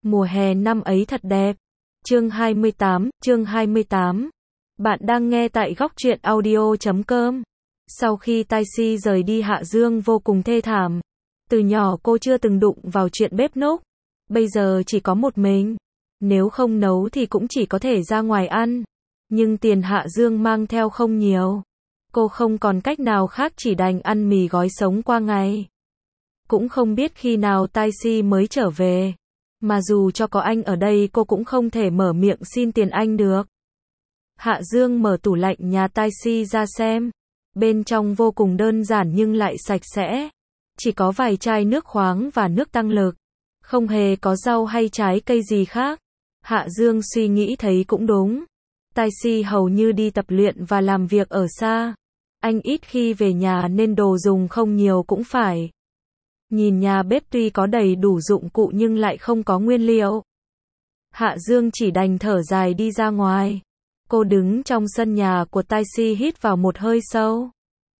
Mùa hè năm ấy thật đẹp. Chương 28. Bạn đang nghe tại góc truyện audio.com. Sau khi Taxi rời đi, Hạ Dương vô cùng thê thảm. Từ nhỏ cô chưa từng đụng vào chuyện bếp núc. Bây giờ chỉ có một mình. Nếu không nấu thì cũng chỉ có thể ra ngoài ăn. Nhưng tiền Hạ Dương mang theo không nhiều. Cô không còn cách nào khác, chỉ đành ăn mì gói sống qua ngày. Cũng không biết khi nào Taxi mới trở về. Mà dù cho có anh ở đây cô cũng không thể mở miệng xin tiền anh được. Hạ Dương mở tủ lạnh nhà Taxi ra xem. Bên trong vô cùng đơn giản nhưng lại sạch sẽ. Chỉ có vài chai nước khoáng và nước tăng lực. Không hề có rau hay trái cây gì khác. Hạ Dương suy nghĩ thấy cũng đúng. Taxi hầu như đi tập luyện và làm việc ở xa. Anh ít khi về nhà nên đồ dùng không nhiều cũng phải. Nhìn nhà bếp tuy có đầy đủ dụng cụ nhưng lại không có nguyên liệu. Hạ Dương chỉ đành thở dài đi ra ngoài. Cô đứng trong sân nhà của Taxi hít vào một hơi sâu.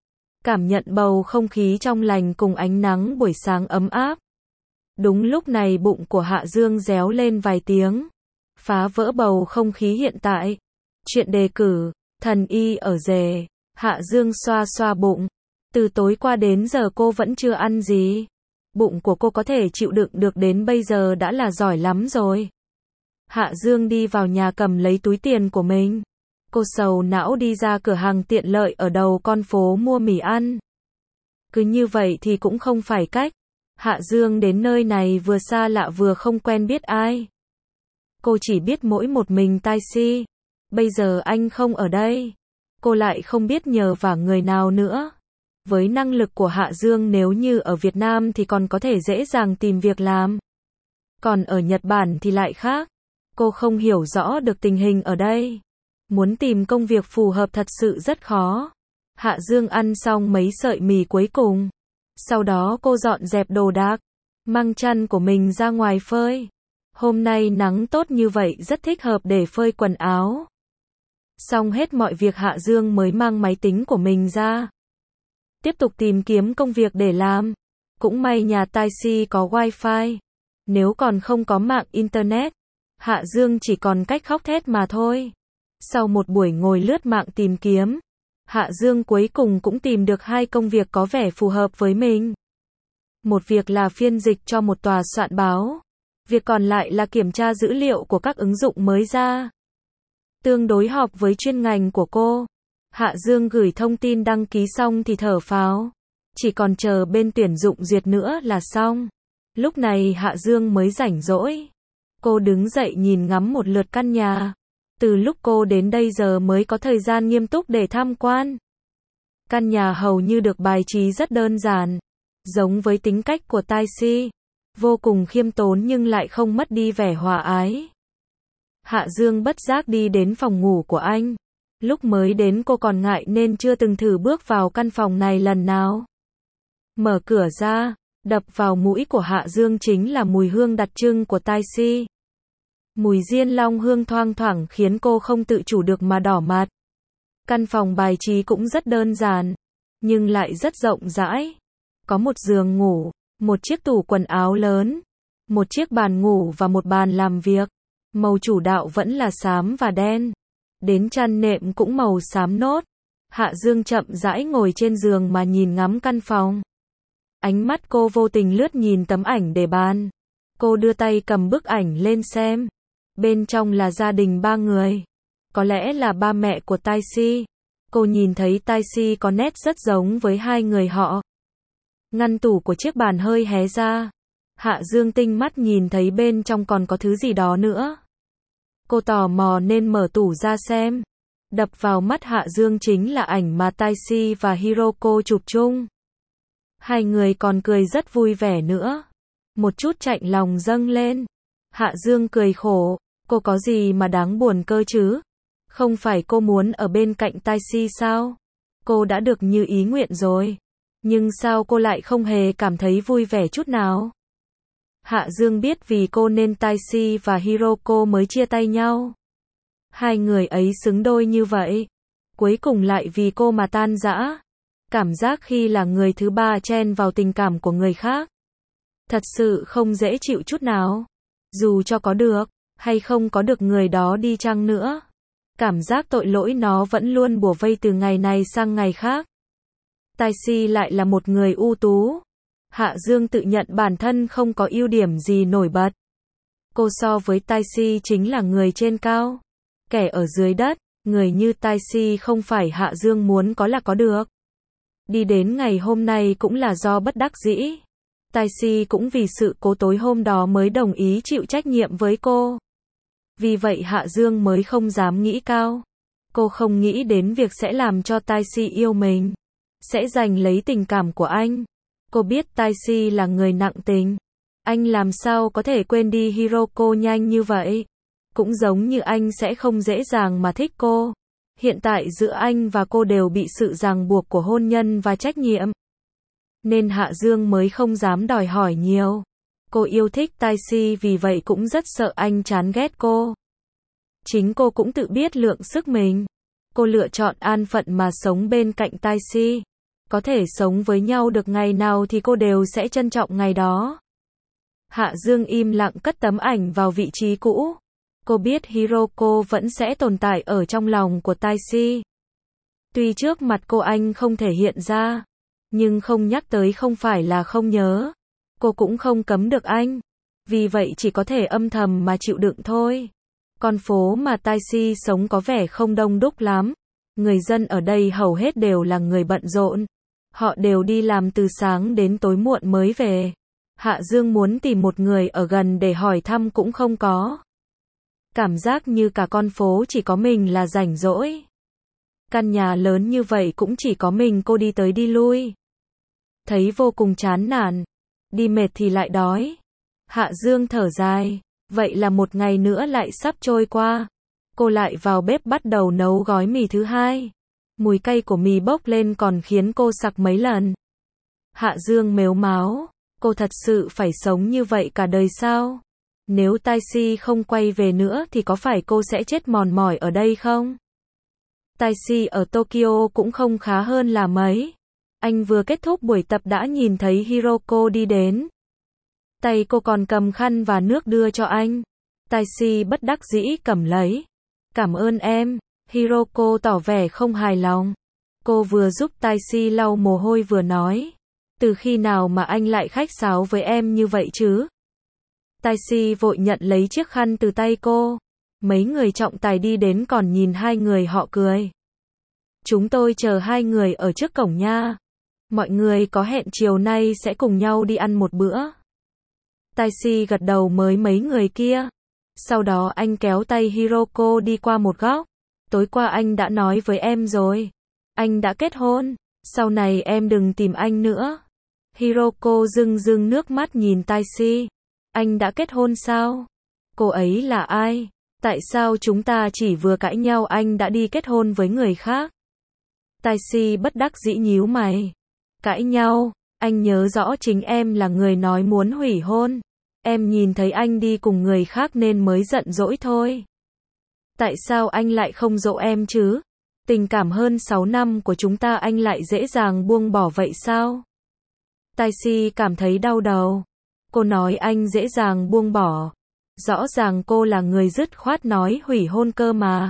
Cảm nhận bầu không khí trong lành cùng ánh nắng buổi sáng ấm áp. Đúng lúc này bụng của Hạ Dương réo lên vài tiếng. Phá vỡ bầu không khí hiện tại. Chuyện đề cử, thần y ở rể. Hạ Dương xoa xoa bụng. Từ tối qua đến giờ cô vẫn chưa ăn gì. Bụng của cô có thể chịu đựng được đến bây giờ đã là giỏi lắm rồi. Hạ Dương đi vào nhà cầm lấy túi tiền của mình. Cô sầu não đi ra cửa hàng tiện lợi ở đầu con phố mua mì ăn. Cứ như vậy thì cũng không phải cách. Hạ Dương đến nơi này vừa xa lạ vừa không quen biết ai. Cô chỉ biết mỗi một mình Taxi. Bây giờ anh không ở đây. Cô lại không biết nhờ vả người nào nữa. Với năng lực của Hạ Dương, nếu như ở Việt Nam thì còn có thể dễ dàng tìm việc làm. Còn ở Nhật Bản thì lại khác. Cô không hiểu rõ được tình hình ở đây. Muốn tìm công việc phù hợp thật sự rất khó. Hạ Dương ăn xong mấy sợi mì cuối cùng. Sau đó cô dọn dẹp đồ đạc, mang chăn của mình ra ngoài phơi. Hôm nay nắng tốt như vậy rất thích hợp để phơi quần áo. Xong hết mọi việc, Hạ Dương mới mang máy tính của mình ra. Tiếp tục tìm kiếm công việc để làm. Cũng may nhà Taxi có wifi. Nếu còn không có mạng internet, Hạ Dương chỉ còn cách khóc thét mà thôi. Sau một buổi ngồi lướt mạng tìm kiếm, Hạ Dương cuối cùng cũng tìm được 2 công việc có vẻ phù hợp với mình. Một việc là phiên dịch cho một tòa soạn báo. Việc còn lại là kiểm tra dữ liệu của các ứng dụng mới ra. Tương đối hợp với chuyên ngành của cô. Hạ Dương gửi thông tin đăng ký xong thì thở phào. Chỉ còn chờ bên tuyển dụng duyệt nữa là xong. Lúc này Hạ Dương mới rảnh rỗi. Cô đứng dậy nhìn ngắm một lượt căn nhà. Từ lúc cô đến đây giờ mới có thời gian nghiêm túc để tham quan. Căn nhà hầu như được bài trí rất đơn giản. Giống với tính cách của Taxi. Vô cùng khiêm tốn nhưng lại không mất đi vẻ hòa ái. Hạ Dương bất giác đi đến phòng ngủ của anh. Lúc mới đến cô còn ngại nên chưa từng thử bước vào căn phòng này lần nào. Mở cửa ra, đập vào mũi của Hạ Dương chính là mùi hương đặc trưng của Taxi. Mùi diên long hương thoang thoảng khiến cô không tự chủ được mà đỏ mặt. Căn phòng bài trí cũng rất đơn giản, nhưng lại rất rộng rãi. Có một giường ngủ, một chiếc tủ quần áo lớn, một chiếc bàn ngủ và một bàn làm việc. Màu chủ đạo vẫn là xám và đen. Đến chăn nệm cũng màu xám nốt. Hạ Dương chậm rãi ngồi trên giường mà nhìn ngắm căn phòng. Ánh mắt cô vô tình lướt nhìn tấm ảnh để bàn. Cô đưa tay cầm bức ảnh lên xem. Bên trong là gia đình 3 người. Có lẽ là ba mẹ của Taxi. Cô nhìn thấy Taxi có nét rất giống với 2 người họ. Ngăn tủ của chiếc bàn hơi hé ra. Hạ Dương tinh mắt nhìn thấy bên trong còn có thứ gì đó nữa. Cô tò mò nên mở tủ ra xem. Đập vào mắt Hạ Dương chính là ảnh mà Taxi và Hiroko chụp chung. 2 người còn cười rất vui vẻ nữa. Một chút chạnh lòng dâng lên. Hạ Dương cười khổ. Cô có gì mà đáng buồn cơ chứ? Không phải cô muốn ở bên cạnh Taxi sao? Cô đã được như ý nguyện rồi. Nhưng sao cô lại không hề cảm thấy vui vẻ chút nào? Hạ Dương biết vì cô nên Taxi và Hiroko mới chia tay nhau. 2 người ấy xứng đôi như vậy. Cuối cùng lại vì cô mà tan rã. Cảm giác khi là người thứ ba chen vào tình cảm của người khác. Thật sự không dễ chịu chút nào. Dù cho có được, hay không có được người đó đi chăng nữa. Cảm giác tội lỗi nó vẫn luôn bủa vây từ ngày này sang ngày khác. Taxi lại là một người ưu tú. Hạ Dương tự nhận bản thân không có ưu điểm gì nổi bật. Cô so với Taxi chính là người trên cao. Kẻ ở dưới đất, người như Taxi không phải Hạ Dương muốn có là có được. Đi đến ngày hôm nay cũng là do bất đắc dĩ. Taxi cũng vì sự cố tối hôm đó mới đồng ý chịu trách nhiệm với cô. Vì vậy Hạ Dương mới không dám nghĩ cao. Cô không nghĩ đến việc sẽ làm cho Taxi yêu mình. Sẽ giành lấy tình cảm của anh. Cô biết Taxi là người nặng tình. Anh làm sao có thể quên đi Hiroko nhanh như vậy. Cũng giống như anh sẽ không dễ dàng mà thích cô. Hiện tại giữa anh và cô đều bị sự ràng buộc của hôn nhân và trách nhiệm. Nên Hạ Dương mới không dám đòi hỏi nhiều. Cô yêu thích Taxi vì vậy cũng rất sợ anh chán ghét cô. Chính cô cũng tự biết lượng sức mình. Cô lựa chọn an phận mà sống bên cạnh Taxi. Có thể sống với nhau được ngày nào thì cô đều sẽ trân trọng ngày đó. Hạ Dương im lặng cất tấm ảnh vào vị trí cũ. Cô biết Hiroko vẫn sẽ tồn tại ở trong lòng của Taxi. Tuy trước mặt cô anh không thể hiện ra, nhưng không nhắc tới không phải là không nhớ. Cô cũng không cấm được anh. Vì vậy chỉ có thể âm thầm mà chịu đựng thôi. Con phố mà Taxi sống có vẻ không đông đúc lắm. Người dân ở đây hầu hết đều là người bận rộn. Họ đều đi làm từ sáng đến tối muộn mới về. Hạ Dương muốn tìm một người ở gần để hỏi thăm cũng không có. Cảm giác như cả con phố chỉ có mình là rảnh rỗi. Căn nhà lớn như vậy cũng chỉ có mình cô đi tới đi lui. Thấy vô cùng chán nản. Đi mệt thì lại đói. Hạ Dương thở dài. Vậy là một ngày nữa lại sắp trôi qua. Cô lại vào bếp bắt đầu nấu gói mì thứ hai. Mùi cay của mì bốc lên còn khiến cô sặc mấy lần. Hạ Dương mếu máo. Cô thật sự phải sống như vậy cả đời sao? Nếu Taxi không quay về nữa thì có phải cô sẽ chết mòn mỏi ở đây không? Taxi ở Tokyo cũng không khá hơn là mấy. Anh vừa kết thúc buổi tập đã nhìn thấy Hiroko đi đến. Tay cô còn cầm khăn và nước đưa cho anh. Taxi bất đắc dĩ cầm lấy. Cảm ơn em. Hiroko tỏ vẻ không hài lòng. Cô vừa giúp Taxi lau mồ hôi vừa nói. Từ khi nào mà anh lại khách sáo với em như vậy chứ? Taxi vội nhận lấy chiếc khăn từ tay cô. Mấy người trọng tài đi đến còn nhìn hai người họ cười. Chúng tôi chờ hai người ở trước cổng nha. Mọi người có hẹn chiều nay sẽ cùng nhau đi ăn một bữa. Taxi gật đầu với mấy người kia. Sau đó anh kéo tay Hiroko đi qua một góc. Tối qua anh đã nói với em rồi. Anh đã kết hôn. Sau này em đừng tìm anh nữa. Hiroko rưng rưng nước mắt nhìn Taxi. Anh đã kết hôn sao? Cô ấy là ai? Tại sao chúng ta chỉ vừa cãi nhau anh đã đi kết hôn với người khác? Taxi bất đắc dĩ nhíu mày. Cãi nhau? Anh nhớ rõ chính em là người nói muốn hủy hôn. Em nhìn thấy anh đi cùng người khác nên mới giận dỗi thôi. Tại sao anh lại không dỗ em chứ? Tình cảm hơn 6 năm của chúng ta anh lại dễ dàng buông bỏ vậy sao? Taxi cảm thấy đau đầu. Cô nói anh dễ dàng buông bỏ. Rõ ràng cô là người dứt khoát nói hủy hôn cơ mà.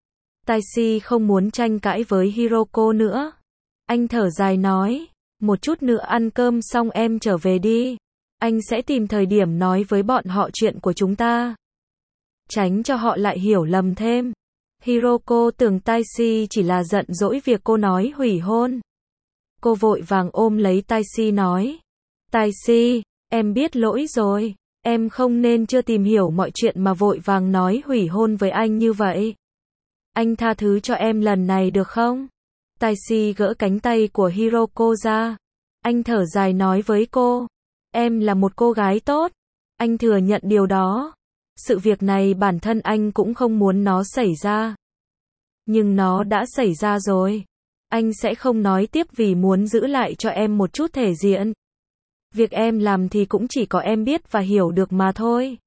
Taxi không muốn tranh cãi với Hiroko nữa. Anh thở dài nói, một chút nữa ăn cơm xong em trở về đi. Anh sẽ tìm thời điểm nói với bọn họ chuyện của chúng ta. Tránh cho họ lại hiểu lầm thêm. Hiroko tưởng Taxi chỉ là giận dỗi việc cô nói hủy hôn. Cô vội vàng ôm lấy Taxi nói. Taxi, em biết lỗi rồi. Em không nên chưa tìm hiểu mọi chuyện mà vội vàng nói hủy hôn với anh như vậy. Anh tha thứ cho em lần này được không? Taxi gỡ cánh tay của Hiroko ra. Anh thở dài nói với cô. Em là một cô gái tốt. Anh thừa nhận điều đó. Sự việc này bản thân anh cũng không muốn nó xảy ra. Nhưng nó đã xảy ra rồi. Anh sẽ không nói tiếp vì muốn giữ lại cho em một chút thể diện. Việc em làm thì cũng chỉ có em biết và hiểu được mà thôi.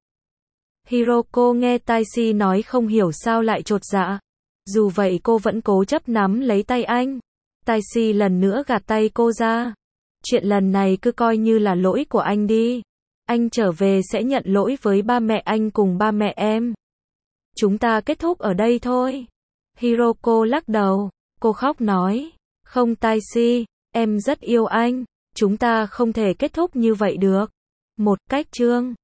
Hiroko nghe Taxi nói không hiểu sao lại chột dạ. Dù vậy cô vẫn cố chấp nắm lấy tay anh. Taxi lần nữa gạt tay cô ra. Chuyện lần này cứ coi như là lỗi của anh đi. Anh trở về sẽ nhận lỗi với ba mẹ anh cùng ba mẹ em. Chúng ta kết thúc ở đây thôi. Hiroko lắc đầu. Cô khóc nói. Không Taishi, em rất yêu anh. Chúng ta không thể kết thúc như vậy được. Một cách chương